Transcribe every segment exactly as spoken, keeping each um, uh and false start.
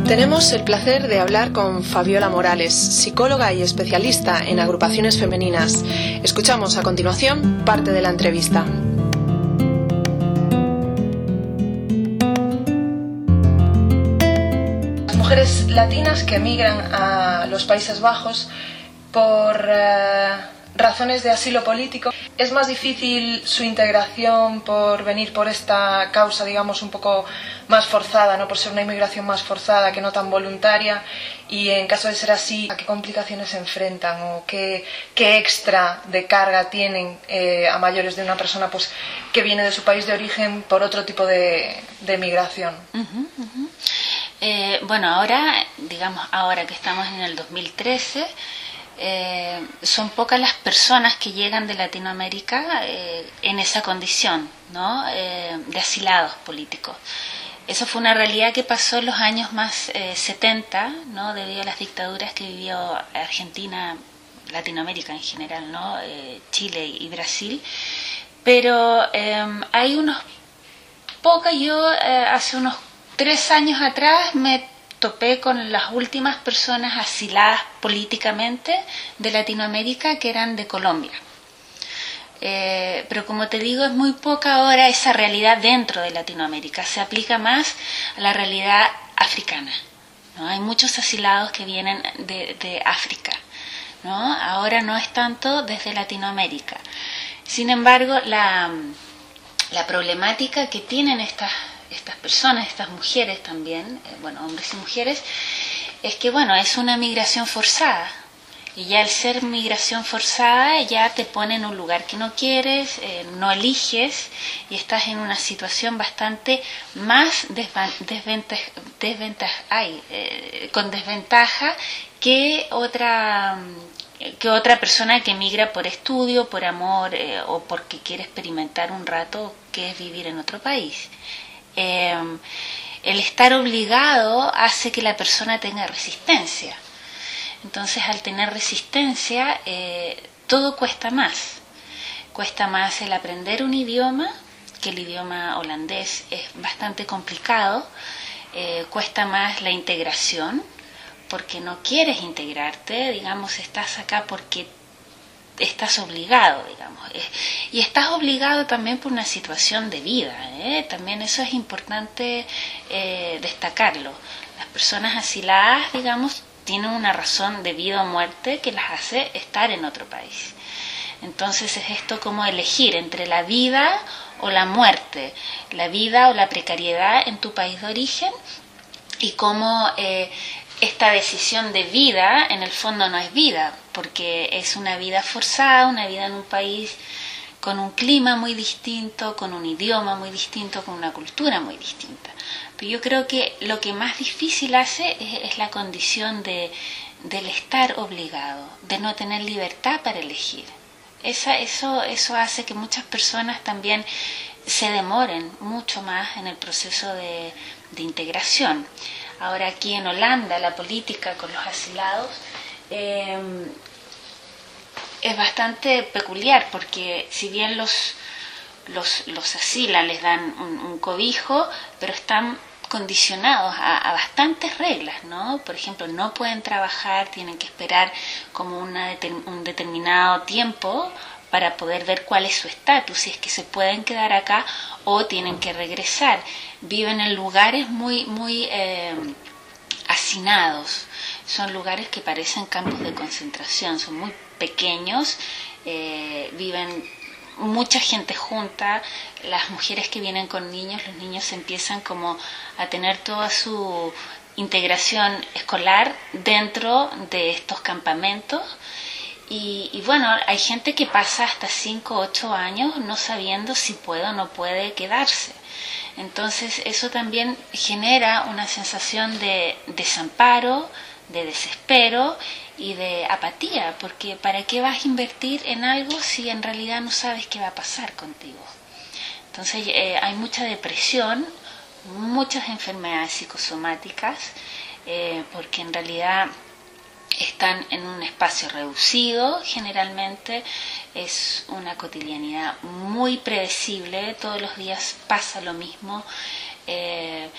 Tenemos el placer de hablar con Fabiola Morales, psicóloga y especialista en agrupaciones femeninas. Escuchamos a continuación parte de la entrevista. Las mujeres latinas que emigran a los Países Bajos por eh, razones de asilo político, ¿es más difícil su integración por venir por esta causa, digamos, un poco más forzada, ¿no? Por ser una inmigración más forzada que no tan voluntaria? Y en caso de ser así, ¿a qué complicaciones se enfrentan o qué, qué extra de carga tienen eh, a mayores de una persona pues que viene de su país de origen por otro tipo de, de migración? Uh-huh, uh-huh. Eh, bueno, ahora, digamos, ahora que estamos en el dos mil trece, Eh, son pocas las personas que llegan de Latinoamérica eh, en esa condición, ¿no? eh, de asilados políticos. Eso fue una realidad que pasó en los años más eh, setenta, ¿no? Debido a las dictaduras que vivió Argentina, Latinoamérica en general, ¿no? eh, Chile y Brasil. Pero eh, hay unos pocas, yo eh, hace unos tres años atrás me topé con las últimas personas asiladas políticamente de Latinoamérica, que eran de Colombia. Eh, pero como te digo, es muy poca ahora esa realidad dentro de Latinoamérica. Se aplica más a la realidad africana, ¿no? Hay muchos asilados que vienen de, de África, ¿no? Ahora no es tanto desde Latinoamérica. Sin embargo, la, la problemática que tienen estas estas personas, estas mujeres también, eh, bueno, hombres y mujeres, es que, bueno, es una migración forzada. Y ya al ser migración forzada, ya te pone en un lugar que no quieres, eh, no eliges, y estás en una situación bastante más desventaja, desventaja, ay, eh, con desventaja que otra, que otra persona que migra por estudio, por amor, eh, o porque quiere experimentar un rato que es vivir en otro país. Eh, el estar obligado hace que la persona tenga resistencia. Entonces, al tener resistencia, eh, todo cuesta más. Cuesta más el aprender un idioma, que el idioma holandés es bastante complicado. Eh, cuesta más la integración, porque no quieres integrarte, digamos, estás acá porque estás obligado, digamos, y estás obligado también por una situación de vida, ¿eh? También eso es importante eh, destacarlo. Las personas asiladas, digamos, tienen una razón de vida o muerte que las hace estar en otro país. Entonces es esto como elegir entre la vida o la muerte, la vida o la precariedad en tu país de origen, y cómo eh, esta decisión de vida en el fondo no es vida, porque es una vida forzada, una vida en un país con un clima muy distinto, con un idioma muy distinto, con una cultura muy distinta. Pero yo creo que lo que más difícil hace es, es la condición de, del estar obligado, de no tener libertad para elegir. Esa, eso, eso hace que muchas personas también se demoren mucho más en el proceso de, de integración. Ahora aquí en Holanda la política con los asilados eh, es bastante peculiar, porque si bien los, los, los asilan, les dan un, un cobijo, pero están condicionados a, a bastantes reglas, ¿no? Por ejemplo, no pueden trabajar, tienen que esperar como una, un determinado tiempo para poder ver cuál es su estatus, si es que se pueden quedar acá o tienen que regresar. Viven en lugares muy, muy eh, hacinados. Son lugares que parecen campos de concentración, son muy pequeños, eh, viven mucha gente junta. Las mujeres que vienen con niños, los niños empiezan como a tener toda su integración escolar dentro de estos campamentos. Y, y bueno, hay gente que pasa hasta cinco o ocho años no sabiendo si puede o no puede quedarse. Entonces eso también genera una sensación de desamparo, de desespero y de apatía, porque ¿para qué vas a invertir en algo si en realidad no sabes qué va a pasar contigo? Entonces eh, hay mucha depresión, muchas enfermedades psicosomáticas, eh, porque en realidad están en un espacio reducido, generalmente es una cotidianidad muy predecible, todos los días pasa lo mismo, eh,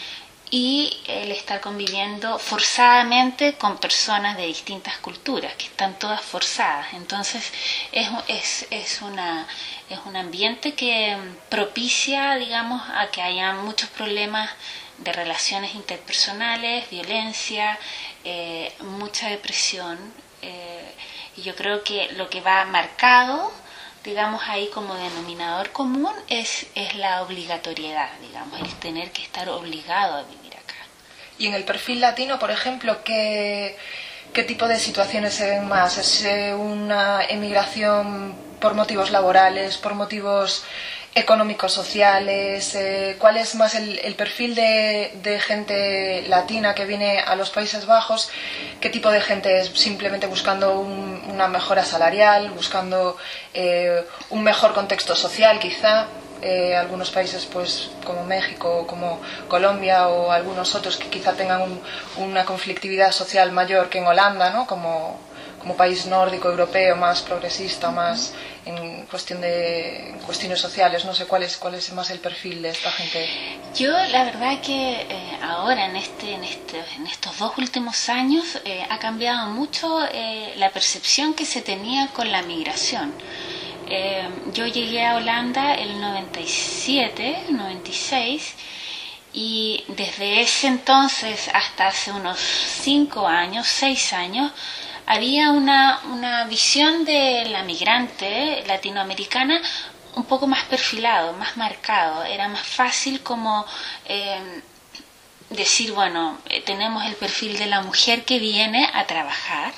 y el estar conviviendo forzadamente con personas de distintas culturas, que están todas forzadas. Entonces es, es, es, una, es un ambiente que propicia, digamos, a que haya muchos problemas de relaciones interpersonales, violencia, eh, mucha depresión. Eh, y yo creo que lo que va marcado, digamos, ahí como denominador común es, es la obligatoriedad, digamos, el tener que estar obligado a vivir acá. Y en el perfil latino, por ejemplo, ¿qué, qué tipo de situaciones se ven más? ¿Es una emigración por motivos laborales, por motivos económicos, sociales? Eh, ¿Cuál es más el, el perfil de, de gente latina que viene a los Países Bajos? ¿Qué tipo de gente es? ¿Simplemente buscando un, una mejora salarial, buscando eh, un mejor contexto social quizá? Eh, algunos países pues como México, como Colombia o algunos otros que quizá tengan un, una conflictividad social mayor que en Holanda, ¿no? Como, como país nórdico europeo más progresista, más en cuestión de en cuestiones sociales. No sé cuál es cuál es más el perfil de esta gente. Yo la verdad que eh, ahora en este en este en estos dos últimos años eh, ha cambiado mucho eh, la percepción que se tenía con la migración. Eh, yo llegué a Holanda el noventa y siete, noventa y seis, y desde ese entonces hasta hace unos cinco años, seis años, había una, una visión de la migrante latinoamericana un poco más perfilado, más marcado. Era más fácil como eh, decir, bueno, eh, tenemos el perfil de la mujer que viene a trabajar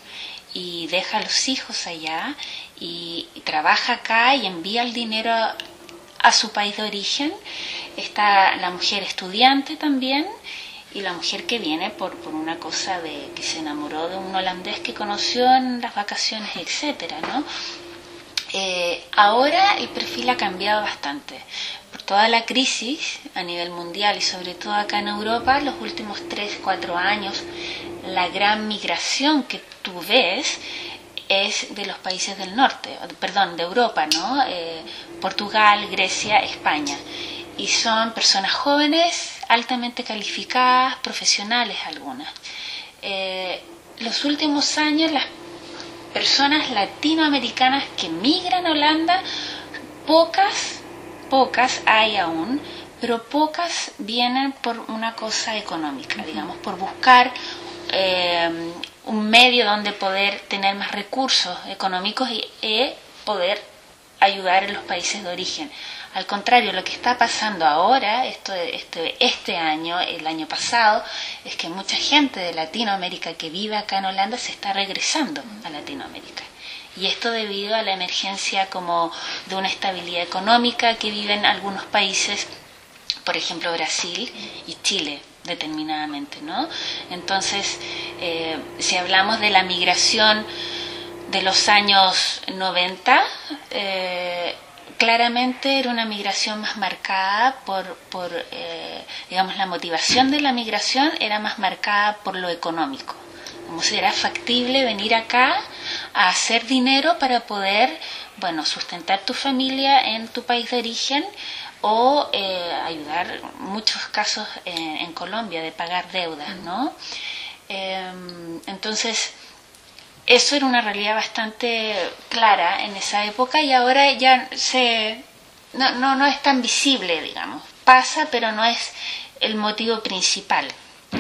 y deja a los hijos allá y, y trabaja acá y envía el dinero a, a su país de origen. Está la mujer estudiante también y la mujer que viene por, por una cosa de que se enamoró de un holandés que conoció en las vacaciones, etcétera, ¿no? Eh, ahora el perfil ha cambiado bastante. Por toda la crisis a nivel mundial y sobre todo acá en Europa, los últimos tres, cuatro años, la gran migración que tú ves es de los países del norte, perdón, de Europa, ¿no? Eh, Portugal, Grecia, España. Y son personas jóvenes, altamente calificadas, profesionales algunas. Eh, los últimos años las personas latinoamericanas que migran a Holanda, pocas, pocas hay aún, pero pocas vienen por una cosa económica, digamos, por buscar eh, un medio donde poder tener más recursos económicos y eh, poder ayudar en los países de origen. Al contrario, lo que está pasando ahora, esto, este, este año, el año pasado, es que mucha gente de Latinoamérica que vive acá en Holanda se está regresando a Latinoamérica. Y esto debido a la emergencia como de una estabilidad económica que viven algunos países, por ejemplo Brasil y Chile, determinadamente, ¿no? Entonces, eh, si hablamos de la migración de los años noventa, eh, claramente era una migración más marcada por, por eh, digamos, la motivación de la migración era más marcada por lo económico. Como si era factible venir acá a hacer dinero para poder, bueno, sustentar tu familia en tu país de origen o eh, ayudar, en muchos casos en, en Colombia, de pagar deudas, ¿no? Eh, entonces, eso era una realidad bastante clara en esa época y ahora ya se no, no, no es tan visible, digamos. Pasa, pero no es el motivo principal.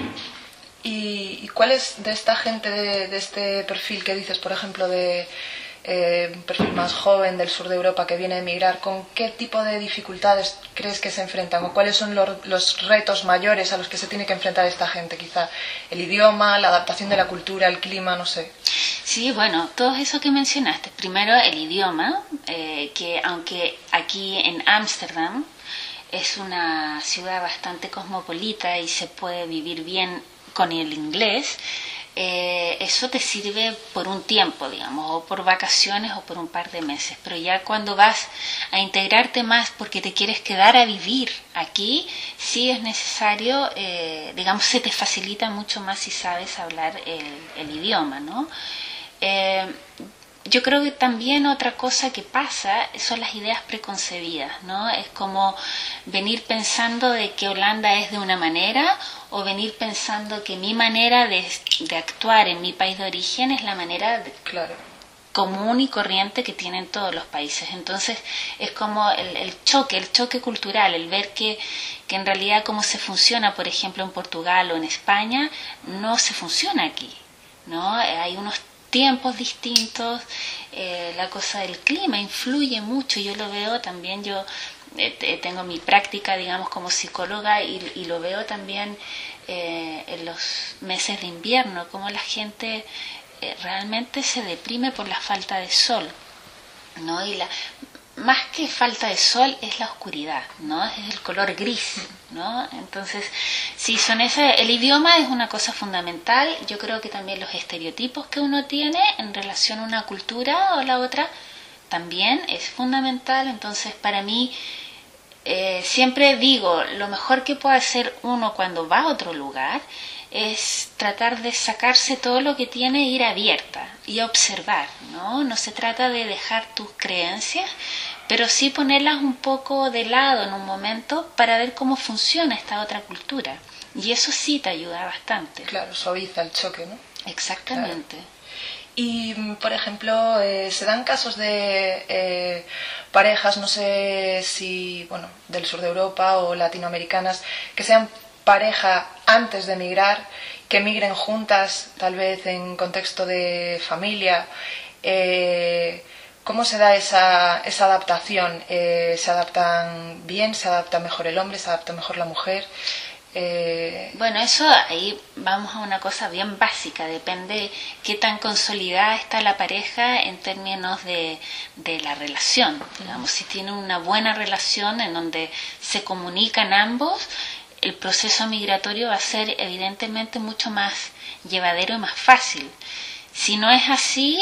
¿Y, y cuál es de esta gente, de, de este perfil que dices, por ejemplo, de eh, un perfil más joven del sur de Europa que viene a emigrar, con qué tipo de dificultades crees que se enfrentan o cuáles son los, los retos mayores a los que se tiene que enfrentar esta gente? Quizá el idioma, la adaptación de la cultura, el clima, no sé. Sí, bueno, todo eso que mencionaste. Primero el idioma, eh, que aunque aquí en Ámsterdam es una ciudad bastante cosmopolita y se puede vivir bien con el inglés, eh, eso te sirve por un tiempo, digamos, o por vacaciones o por un par de meses. Pero ya cuando vas a integrarte más porque te quieres quedar a vivir aquí, sí es necesario, eh, digamos, se te facilita mucho más si sabes hablar el, el idioma, ¿no? Eh, yo creo que también otra cosa que pasa son las ideas preconcebidas, ¿no? Es como venir pensando de que Holanda es de una manera, o venir pensando que mi manera de, de actuar en mi país de origen es la manera de, claro, común y corriente que tienen todos los países. Entonces es como el, el choque, el choque cultural, el ver que, que en realidad cómo se funciona, por ejemplo, en Portugal o en España, no se funciona aquí, ¿no? Hay unos tiempos distintos, eh, la cosa del clima influye mucho, yo lo veo también, yo eh, tengo mi práctica, digamos, como psicóloga y, y lo veo también eh, en los meses de invierno, como la gente eh, realmente se deprime por la falta de sol, ¿no? Y la más que falta de sol es la oscuridad, ¿no? Es el color gris, ¿no? Entonces, sí, son ese, el idioma es una cosa fundamental. Yo creo que también los estereotipos que uno tiene en relación a una cultura o la otra también es fundamental. Entonces, para mí, eh, siempre digo, lo mejor que puede hacer uno cuando va a otro lugar es tratar de sacarse todo lo que tiene e ir abierta y observar, ¿no? No se trata de dejar tus creencias, pero sí ponerlas un poco de lado en un momento para ver cómo funciona esta otra cultura. Y eso sí te ayuda bastante. Claro, suaviza el choque, ¿no? Exactamente. Claro. Y, por ejemplo, eh, se dan casos de eh, parejas, no sé si, bueno, del sur de Europa o latinoamericanas, que sean pareja antes de emigrar, que emigren juntas, tal vez en contexto de familia. Eh, ¿Cómo se da esa, esa adaptación? Eh, ¿Se adaptan bien? ¿Se adapta mejor el hombre? ¿Se adapta mejor la mujer? Eh... Bueno, eso ahí vamos a una cosa bien básica, depende qué tan consolidada está la pareja en términos de, de la relación. Digamos, si tienen una buena relación en donde se comunican ambos, el proceso migratorio va a ser evidentemente mucho más llevadero y más fácil. Si no es así,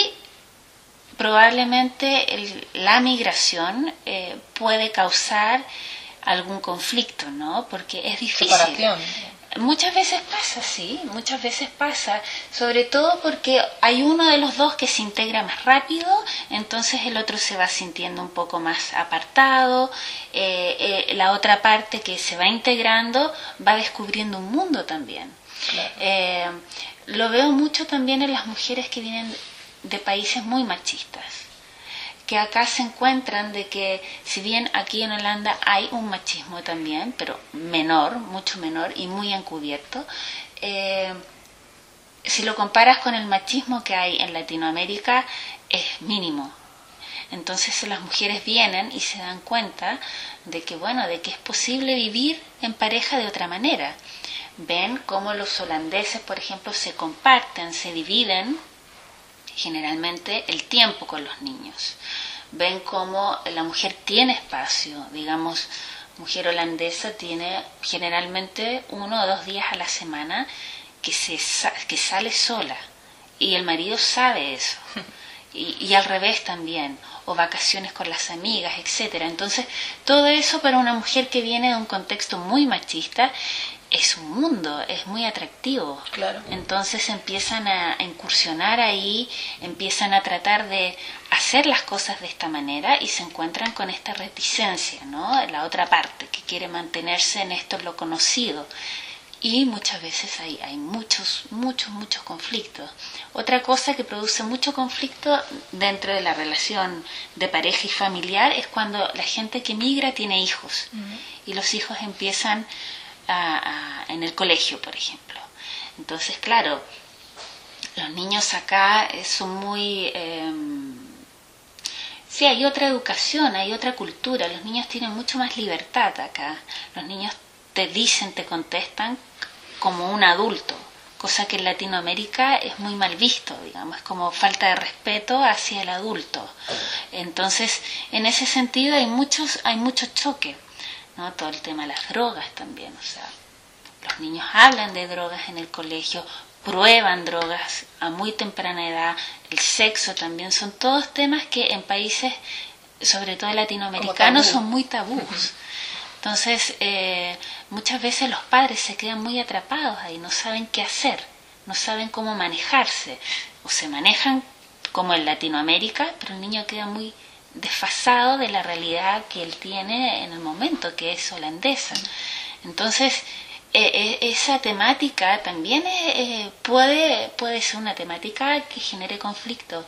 probablemente el, la migración eh, puede causar algún conflicto, ¿no? Porque es difícil. Separación. Muchas veces pasa, sí, muchas veces pasa, sobre todo porque hay uno de los dos que se integra más rápido, entonces el otro se va sintiendo un poco más apartado, eh, eh, la otra parte que se va integrando va descubriendo un mundo también. Claro. Eh, lo veo mucho también en las mujeres que vienen de países muy machistas, que acá se encuentran de que si bien aquí en Holanda hay un machismo también, pero menor, mucho menor y muy encubierto, eh, si lo comparas con el machismo que hay en Latinoamérica es mínimo. Entonces las mujeres vienen y se dan cuenta de que bueno, de que es posible vivir en pareja de otra manera. Ven cómo los holandeses, por ejemplo, se comparten, se dividen generalmente el tiempo con los niños. Ven cómo la mujer tiene espacio, digamos, mujer holandesa tiene generalmente uno o dos días a la semana que, se, que sale sola y el marido sabe eso. Y, y al revés también, o vacaciones con las amigas, etcétera. Entonces, todo eso para una mujer que viene de un contexto muy machista es un mundo, es muy atractivo. Claro. Entonces empiezan a incursionar ahí, empiezan a tratar de hacer las cosas de esta manera y se encuentran con esta reticencia, ¿no? La otra parte que quiere mantenerse en esto lo conocido. Y muchas veces hay, hay muchos, muchos, muchos conflictos. Otra cosa que produce mucho conflicto dentro de la relación de pareja y familiar es cuando la gente que migra tiene hijos. Uh-huh. Y los hijos empiezan A, a, en el colegio, por ejemplo. Entonces, claro, los niños acá son muy... Eh, sí, hay otra educación, hay otra cultura. Los niños tienen mucho más libertad acá. Los niños te dicen, te contestan como un adulto, cosa que en Latinoamérica es muy mal visto, digamos, es como falta de respeto hacia el adulto. Entonces, en ese sentido hay muchos, hay mucho choque, ¿no? Todo el tema de las drogas también, o sea, los niños hablan de drogas en el colegio, prueban drogas a muy temprana edad, el sexo también, son todos temas que en países, sobre todo latinoamericanos, son muy tabús. Uh-huh. Entonces, eh, muchas veces los padres se quedan muy atrapados ahí, no saben qué hacer, no saben cómo manejarse, o se manejan como en Latinoamérica, pero el niño queda muy desfasado de la realidad que él tiene en el momento, que es holandesa. Entonces, eh, esa temática también eh, puede, puede ser una temática que genere conflicto.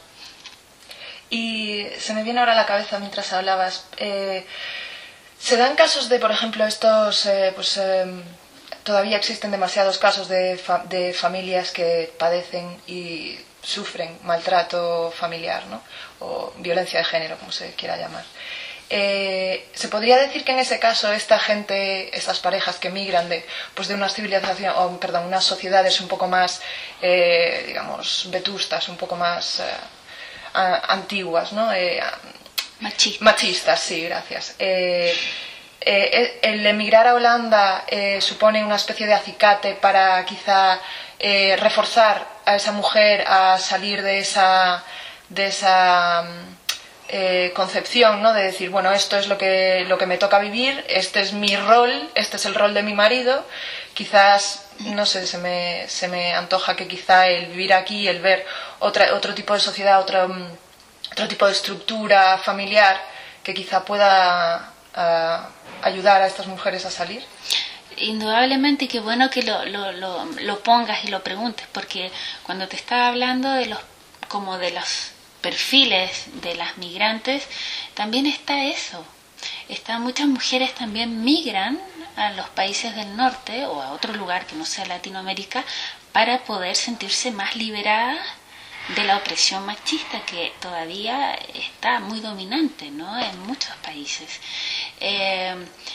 Y se me viene ahora a la cabeza mientras hablabas, eh, se dan casos de, por ejemplo, estos, eh, pues eh, todavía existen demasiados casos de, fa de familias que padecen y sufren maltrato familiar, ¿no? O violencia de género, como se quiera llamar. Eh, ¿Se podría decir que en ese caso esta gente, estas parejas que migran de, pues de unas civilizaciones, o perdón, unas sociedades un poco más, eh, digamos, vetustas, un poco más eh, a, antiguas, ¿no? Eh, Machista. Machistas, sí, gracias. Eh, eh, el emigrar a Holanda eh, supone una especie de acicate para quizá eh, reforzar a esa mujer a salir de esa, de esa eh, concepción, ¿no? De decir, bueno, esto es lo que, lo que me toca vivir, este es mi rol, este es el rol de mi marido. Quizás, no sé, se me, se me antoja que quizá el vivir aquí, el ver otra, otro tipo de sociedad, otro, otro tipo de estructura familiar, que quizá pueda uh, ayudar a estas mujeres a salir. Indudablemente, y qué bueno que lo, lo, lo, lo pongas y lo preguntes, porque cuando te estaba hablando de los, como de los perfiles de las migrantes, también está eso. Están muchas mujeres también migran a los países del norte o a otro lugar que no sea Latinoamérica para poder sentirse más liberadas de la opresión machista que todavía está muy dominante, ¿no? En muchos países. Eh,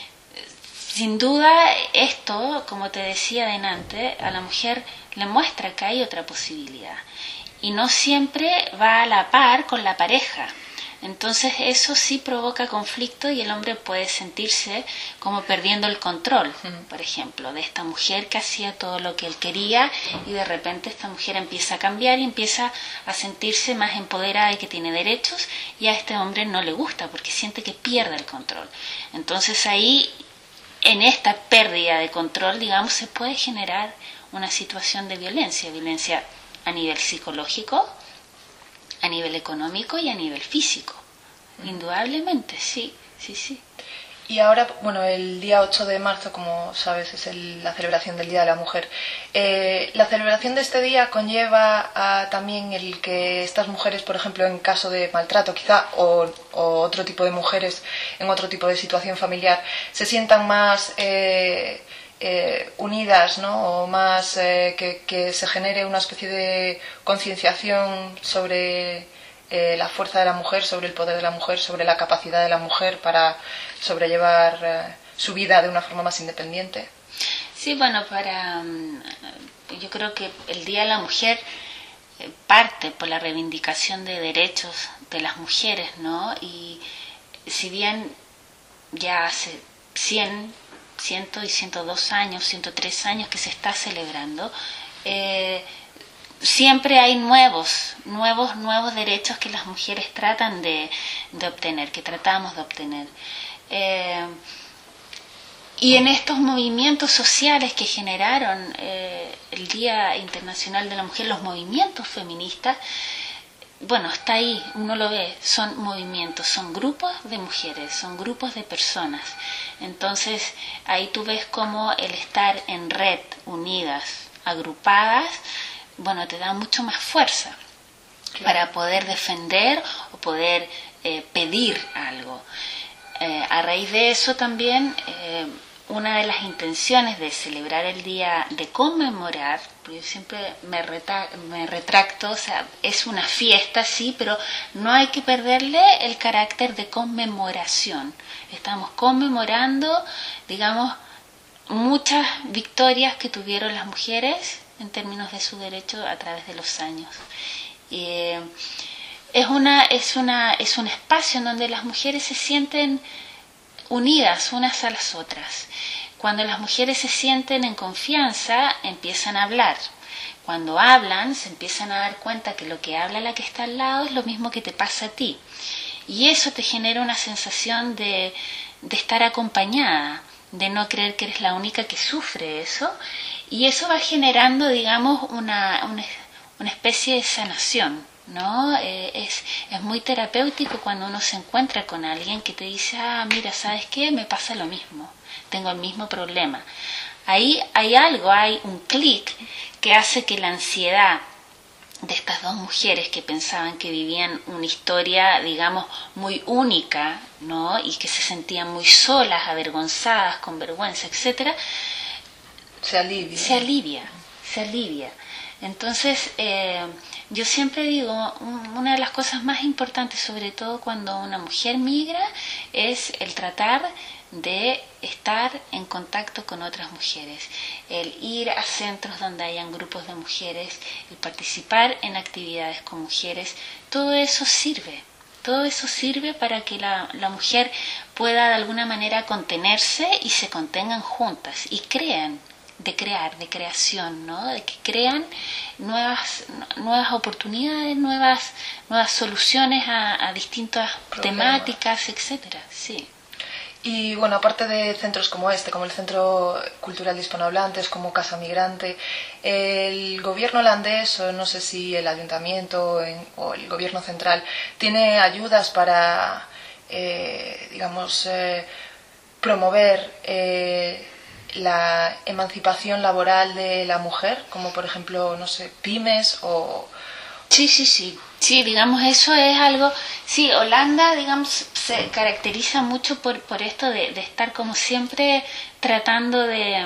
sin duda esto, como te decía delante, a la mujer le muestra que hay otra posibilidad y no siempre va a la par con la pareja. Entonces eso sí provoca conflicto y el hombre puede sentirse como perdiendo el control, por ejemplo, de esta mujer que hacía todo lo que él quería y de repente esta mujer empieza a cambiar y empieza a sentirse más empoderada y que tiene derechos, y a este hombre no le gusta porque siente que pierde el control. Entonces ahí, en esta pérdida de control, digamos, se puede generar una situación de violencia, violencia a nivel psicológico, a nivel económico y a nivel físico. Indudablemente, sí, sí, sí. Y ahora, bueno, el día ocho de marzo, como sabes, es el, la celebración del Día de la Mujer. Eh, la celebración de este día conlleva a, también el que estas mujeres, por ejemplo, en caso de maltrato quizá, o, o otro tipo de mujeres en otro tipo de situación familiar, se sientan más eh, eh, unidas, ¿no? O más eh, que, que se genere una especie de concienciación sobre eh, la fuerza de la mujer, sobre el poder de la mujer, sobre la capacidad de la mujer para sobrellevar eh, su vida de una forma más independiente. Sí, bueno, para yo creo que el Día de la Mujer parte por la reivindicación de derechos de las mujeres, ¿no? Y si bien ya hace cien, cien y ciento dos años, ciento tres años que se está celebrando, eh, siempre hay nuevos, nuevos, nuevos derechos que las mujeres tratan de, de obtener, que tratamos de obtener. Eh, y en estos movimientos sociales que generaron eh, el Día Internacional de la Mujer, los movimientos feministas, bueno, está ahí, uno lo ve, son movimientos, son grupos de mujeres, son grupos de personas. Entonces, ahí tú ves cómo el estar en red, unidas, agrupadas, bueno, te da mucho más fuerza, claro, para poder defender o poder eh, pedir algo. Eh, a raíz de eso también, eh, una de las intenciones de celebrar el día, de conmemorar, porque yo siempre me, reta, me retracto, o sea, es una fiesta, sí, pero no hay que perderle el carácter de conmemoración. Estamos conmemorando, digamos, muchas victorias que tuvieron las mujeres en términos de su derecho a través de los años. Eh, es, una, es, una, es un espacio en donde las mujeres se sienten unidas unas a las otras. Cuando las mujeres se sienten en confianza, empiezan a hablar. Cuando hablan, se empiezan a dar cuenta que lo que habla la que está al lado es lo mismo que te pasa a ti. Y eso te genera una sensación de, de estar acompañada, de no creer que eres la única que sufre eso. Y eso va generando, digamos, una, una, una especie de sanación ¿no? Eh, es, es muy terapéutico cuando uno se encuentra con alguien que te dice, ah, mira, ¿sabes qué? Me pasa lo mismo, tengo el mismo problema. Ahí hay algo, hay un clic que hace que la ansiedad de estas dos mujeres que pensaban que vivían una historia, digamos, muy única, ¿no? Y que se sentían muy solas, avergonzadas, con vergüenza, etcétera, se alivia. Se alivia, se alivia. Entonces, eh, yo siempre digo, una de las cosas más importantes, sobre todo cuando una mujer migra, es el tratar de estar en contacto con otras mujeres, el ir a centros donde hayan grupos de mujeres, el participar en actividades con mujeres, todo eso sirve, todo eso sirve para que la, la mujer pueda de alguna manera contenerse y se contengan juntas y crean, de crear, de creación, ¿no? De que crean nuevas nuevas oportunidades, nuevas nuevas soluciones a, a distintas problemas, temáticas, etcétera. Sí. Y bueno, aparte de centros como este, como el Centro Cultural de Hispanohablantes, como Casa Migrante, el gobierno holandés, o no sé si el ayuntamiento en, o el gobierno central, tiene ayudas para, eh, digamos, eh, promover eh, la emancipación laboral de la mujer, como por ejemplo, no sé, pymes o... Sí, sí, sí. Sí, digamos, eso es algo... Sí, Holanda, digamos, se caracteriza mucho por, por esto de, de estar como siempre tratando de,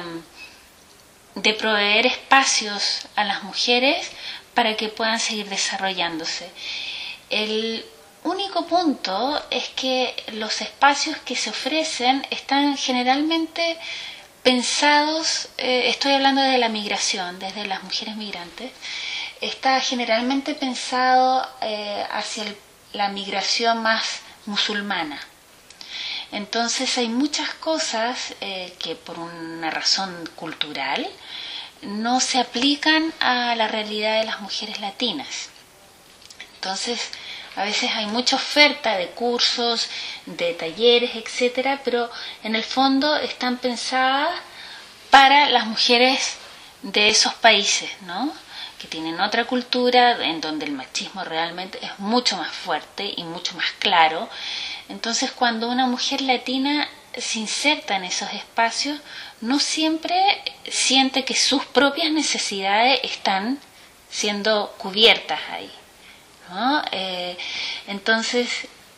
de proveer espacios a las mujeres para que puedan seguir desarrollándose. El único punto es que los espacios que se ofrecen están generalmente pensados, eh, estoy hablando de la migración, desde las mujeres migrantes, está generalmente pensado eh, hacia el, la migración más musulmana. Entonces hay muchas cosas eh, que por una razón cultural no se aplican a la realidad de las mujeres latinas. Entonces a veces hay mucha oferta de cursos, de talleres, etcétera, pero en el fondo están pensadas para las mujeres de esos países, ¿no? Que tienen otra cultura, en donde el machismo realmente es mucho más fuerte y mucho más claro. Entonces, cuando una mujer latina se inserta en esos espacios, no siempre siente que sus propias necesidades están siendo cubiertas ahí, ¿no? Eh, entonces,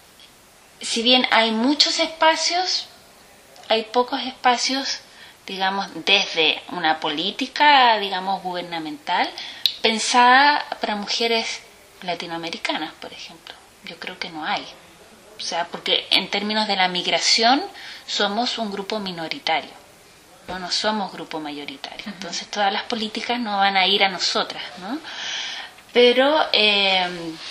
si bien hay muchos espacios, hay pocos espacios, digamos, desde una política, digamos, gubernamental, pensada para mujeres latinoamericanas, por ejemplo. Yo creo que no hay. O sea, porque en términos de la migración somos un grupo minoritario, no, no somos grupo mayoritario. Uh-huh. Entonces todas las políticas no van a ir a nosotras, ¿no? Pero eh,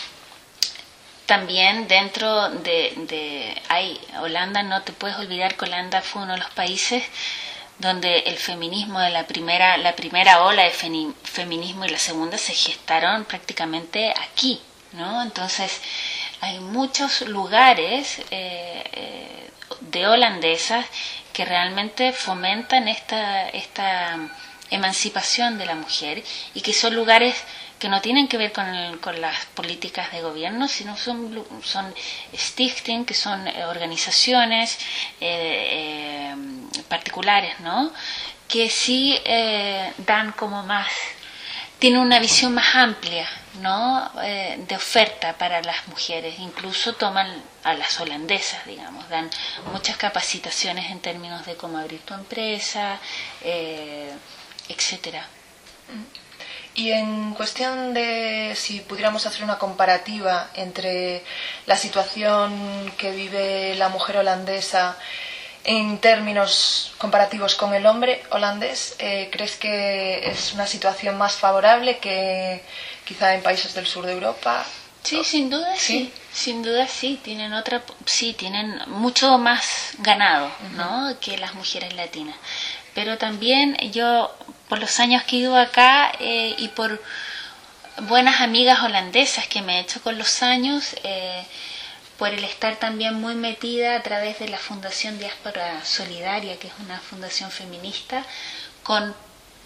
también dentro de, de hay Holanda, no te puedes olvidar que Holanda fue uno de los países donde el feminismo de la primera la primera ola de feni, feminismo y la segunda se gestaron prácticamente aquí, ¿no? Entonces hay muchos lugares eh, eh, de holandesas que realmente fomentan esta esta emancipación de la mujer y que son lugares que no tienen que ver con, el, con las políticas de gobierno, sino son, son stichting, que son organizaciones eh, eh, particulares, ¿no? Que sí eh, dan como más, tienen una visión más amplia, ¿no? Eh, de oferta para las mujeres, incluso toman a las holandesas, digamos, dan muchas capacitaciones en términos de cómo abrir tu empresa, eh, etcétera. Y en cuestión de si pudiéramos hacer una comparativa entre la situación que vive la mujer holandesa en términos comparativos con el hombre holandés, eh, ¿crees que es una situación más favorable que quizá en países del sur de Europa? Sí, sin duda sí, sí. Sin duda sí, tienen otra, sí, tienen mucho más ganado, uh-huh, ¿no? Que las mujeres latinas. Pero también yo, por los años que he ido acá eh, y por buenas amigas holandesas que me he hecho con los años, eh, por el estar también muy metida a través de la Fundación Diáspora Solidaria, que es una fundación feminista, con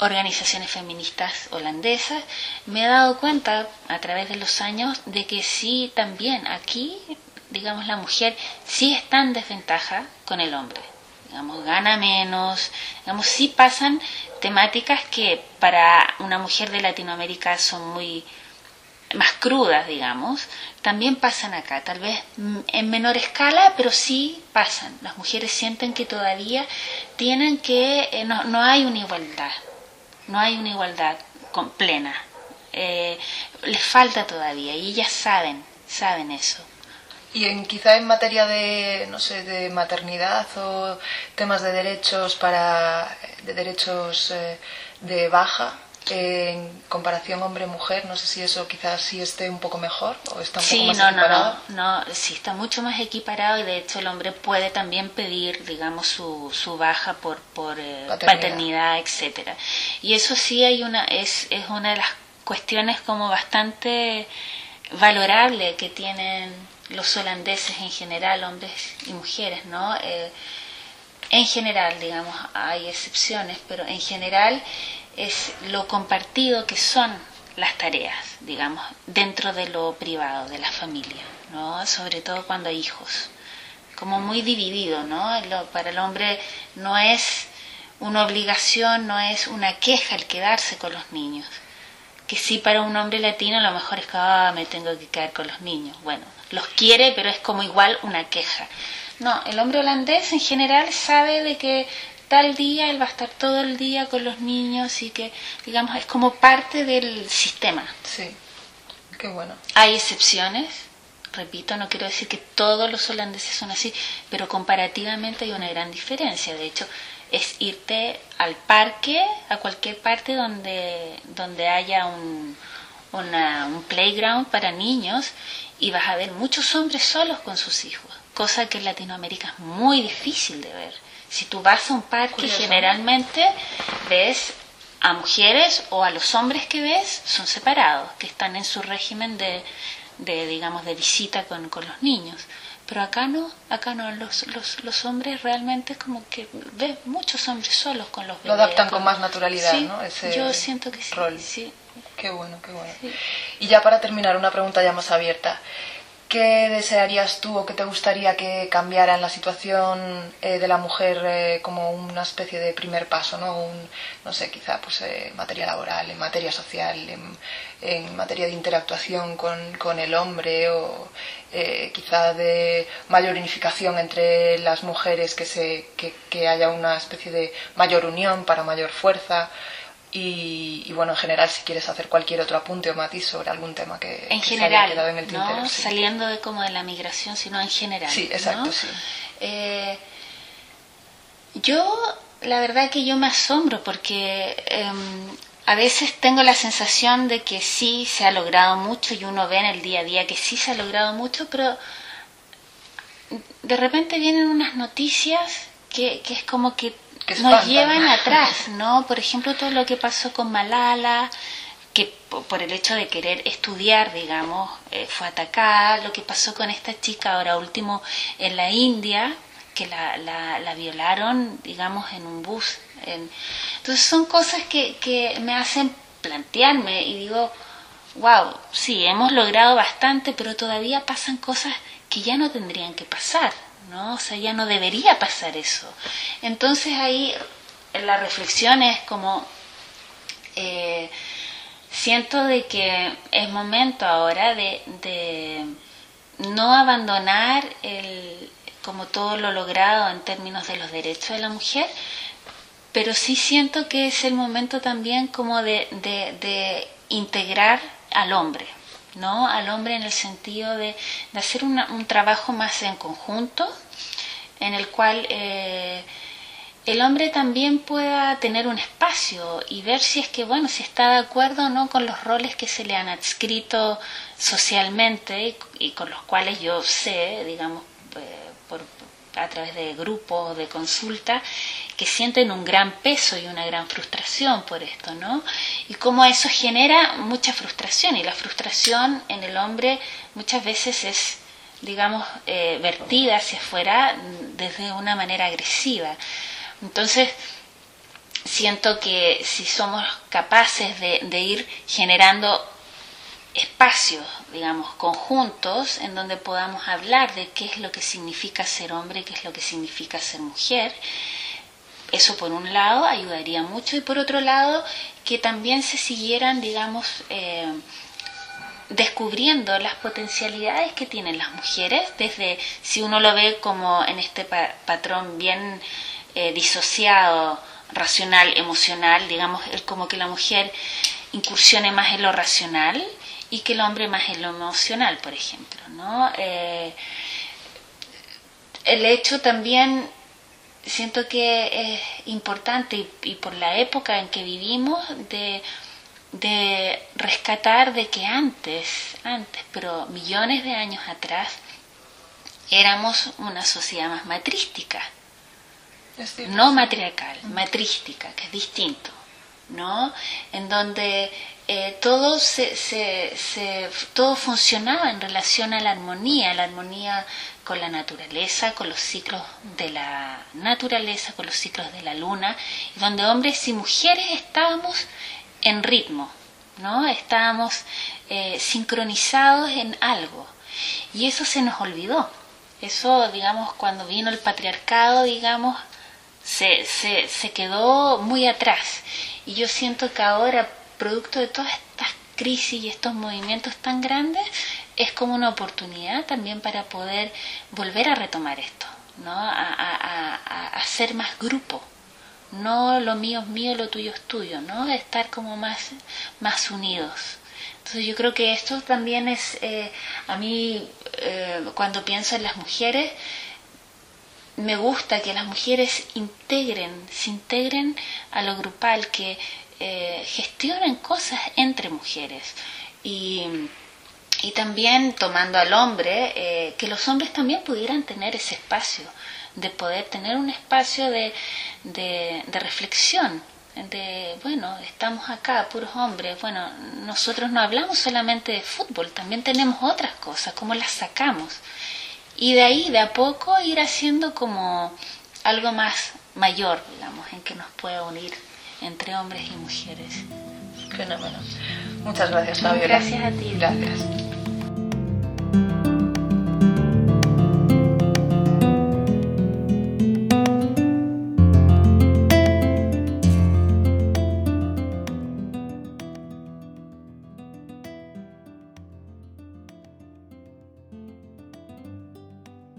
organizaciones feministas holandesas, me he dado cuenta a través de los años de que sí, también aquí, digamos, la mujer sí está en desventaja con el hombre. Digamos, gana menos, digamos, sí pasan temáticas que para una mujer de Latinoamérica son muy más crudas, digamos, también pasan acá, tal vez en menor escala, pero sí pasan. Las mujeres sienten que todavía tienen que, eh, no, no hay una igualdad, no hay una igualdad con, plena, eh, les falta todavía y ellas saben, saben eso. Y en, quizá en materia de, no sé, de maternidad o temas de derechos para, de derechos eh, de baja, eh, en comparación hombre-mujer, no sé si eso quizás sí esté un poco mejor o está un sí, poco más no, equiparado. No, no, no, sí está mucho más equiparado y de hecho el hombre puede también pedir, digamos, su, su baja por, por eh, paternidad. paternidad, etcétera. Y eso sí hay una, es, es una de las cuestiones como bastante valorable que tienen los holandeses en general, hombres y mujeres, ¿no? Eh, en general, digamos, hay excepciones, pero en general es lo compartido que son las tareas, digamos, dentro de lo privado, de la familia, ¿no? Sobre todo cuando hay hijos, como muy dividido, ¿no? Lo, para el hombre no es una obligación, no es una queja el quedarse con los niños, que sí para un hombre latino a lo mejor es que ah, me tengo que quedar con los niños, bueno, los quiere, pero es como igual una queja. No, el hombre holandés en general sabe de que tal día él va a estar todo el día con los niños y que, digamos, es como parte del sistema. Sí, qué bueno. Hay excepciones, repito, no quiero decir que todos los holandeses son así, pero comparativamente hay una gran diferencia. De hecho, es irte al parque, a cualquier parte donde, donde haya un, una, un playground para niños y vas a ver muchos hombres solos con sus hijos, cosa que en Latinoamérica es muy difícil de ver. Si tú vas a un parque, curioso, generalmente ves a mujeres o a los hombres que ves son separados, que están en su régimen de, de digamos, de visita con, con los niños. Pero acá no, acá no, los, los, los hombres realmente como que ves muchos hombres solos con los bebés. Lo adaptan con, con más naturalidad, sí, ¿no? Ese yo siento que sí. Rol. Sí. Qué bueno, qué bueno. Sí. Y ya para terminar, una pregunta ya más abierta. ¿Qué desearías tú o qué te gustaría que cambiara en la situación eh, de la mujer eh, como una especie de primer paso, ¿no? Un, no sé, quizá pues eh, en materia laboral, en materia social, en, en materia de interactuación con, con el hombre o eh, quizá de mayor unificación entre las mujeres, que, se, que, que haya una especie de mayor unión para mayor fuerza? Y, y bueno, en general, si quieres hacer cualquier otro apunte o matiz sobre algún tema que, en que general, se haya quedado en el tintero. ¿no? Sí. Saliendo de como de la migración, sino en general. Sí, exacto, ¿no? sí. Eh, yo, la verdad que yo me asombro porque eh, a veces tengo la sensación de que sí se ha logrado mucho y uno ve en el día a día que sí se ha logrado mucho, pero de repente vienen unas noticias que, que es como que que nos llevan atrás, ¿no? Por ejemplo, todo lo que pasó con Malala, que por el hecho de querer estudiar, digamos, eh, fue atacada. Lo que pasó con esta chica ahora último en la India, que la, la, la violaron, digamos, en un bus. En... Entonces son cosas que, que me hacen plantearme y digo, wow, sí, hemos logrado bastante, pero todavía pasan cosas que ya no tendrían que pasar, ¿no? O sea, ya no debería pasar eso. Entonces ahí la reflexión es como, eh, siento de que es momento ahora de, de no abandonar el, como todo lo logrado en términos de los derechos de la mujer, pero sí siento que es el momento también como de, de, de integrar al hombre, ¿no? Al hombre en el sentido de, de hacer una, un trabajo más en conjunto, en el cual eh, el hombre también pueda tener un espacio y ver si es que, bueno, si está de acuerdo o no con los roles que se le han adscrito socialmente y, y con los cuales yo sé, digamos, eh, por, a través de grupos de consulta, que sienten un gran peso y una gran frustración por esto, ¿no? Y cómo eso genera mucha frustración, y la frustración en el hombre muchas veces es, digamos, eh, vertida hacia afuera desde una manera agresiva. Entonces, siento que si somos capaces de, de ir generando espacios, digamos, conjuntos en donde podamos hablar de qué es lo que significa ser hombre y qué es lo que significa ser mujer, eso por un lado ayudaría mucho, y por otro lado que también se siguieran, digamos, eh, descubriendo las potencialidades que tienen las mujeres, desde, si uno lo ve como en este pa- patrón bien eh, disociado, racional, emocional, digamos, el, como que la mujer incursione más en lo racional y que el hombre más en lo emocional, por ejemplo, ¿no? Eh, el hecho también, siento que es importante, y, y por la época en que vivimos, de, de rescatar de que antes, antes, pero millones de años atrás, éramos una sociedad más matrística, no matriarcal, matrística, que es distinto, ¿no? En donde eh, todo se, se, se todo funcionaba en relación a la armonía, la armonía con la naturaleza, con los ciclos de la naturaleza, con los ciclos de la luna, donde hombres y mujeres estábamos en ritmo, ¿no? Estábamos eh, sincronizados en algo, y eso se nos olvidó. Eso, digamos, cuando vino el patriarcado, digamos, se, se, se quedó muy atrás. Y yo siento que ahora, producto de todas estas crisis y estos movimientos tan grandes, es como una oportunidad también para poder volver a retomar esto, ¿no? A, a, a, a ser más grupo, no lo mío es mío, lo tuyo es tuyo, ¿no? Estar como más, más unidos. Entonces yo creo que esto también es, eh, a mí eh, cuando pienso en las mujeres, me gusta que las mujeres integren, se integren a lo grupal, que eh, gestionen cosas entre mujeres, y, y también tomando al hombre, eh, que los hombres también pudieran tener ese espacio, de poder tener un espacio de, de, de reflexión, de, bueno, estamos acá, puros hombres, bueno, nosotros no hablamos solamente de fútbol, también tenemos otras cosas, ¿cómo las sacamos? Y de ahí, de a poco, ir haciendo como algo más mayor, digamos, en que nos pueda unir entre hombres y mujeres. Fenómeno. Muchas gracias, Fabiola. Gracias a ti. Gracias.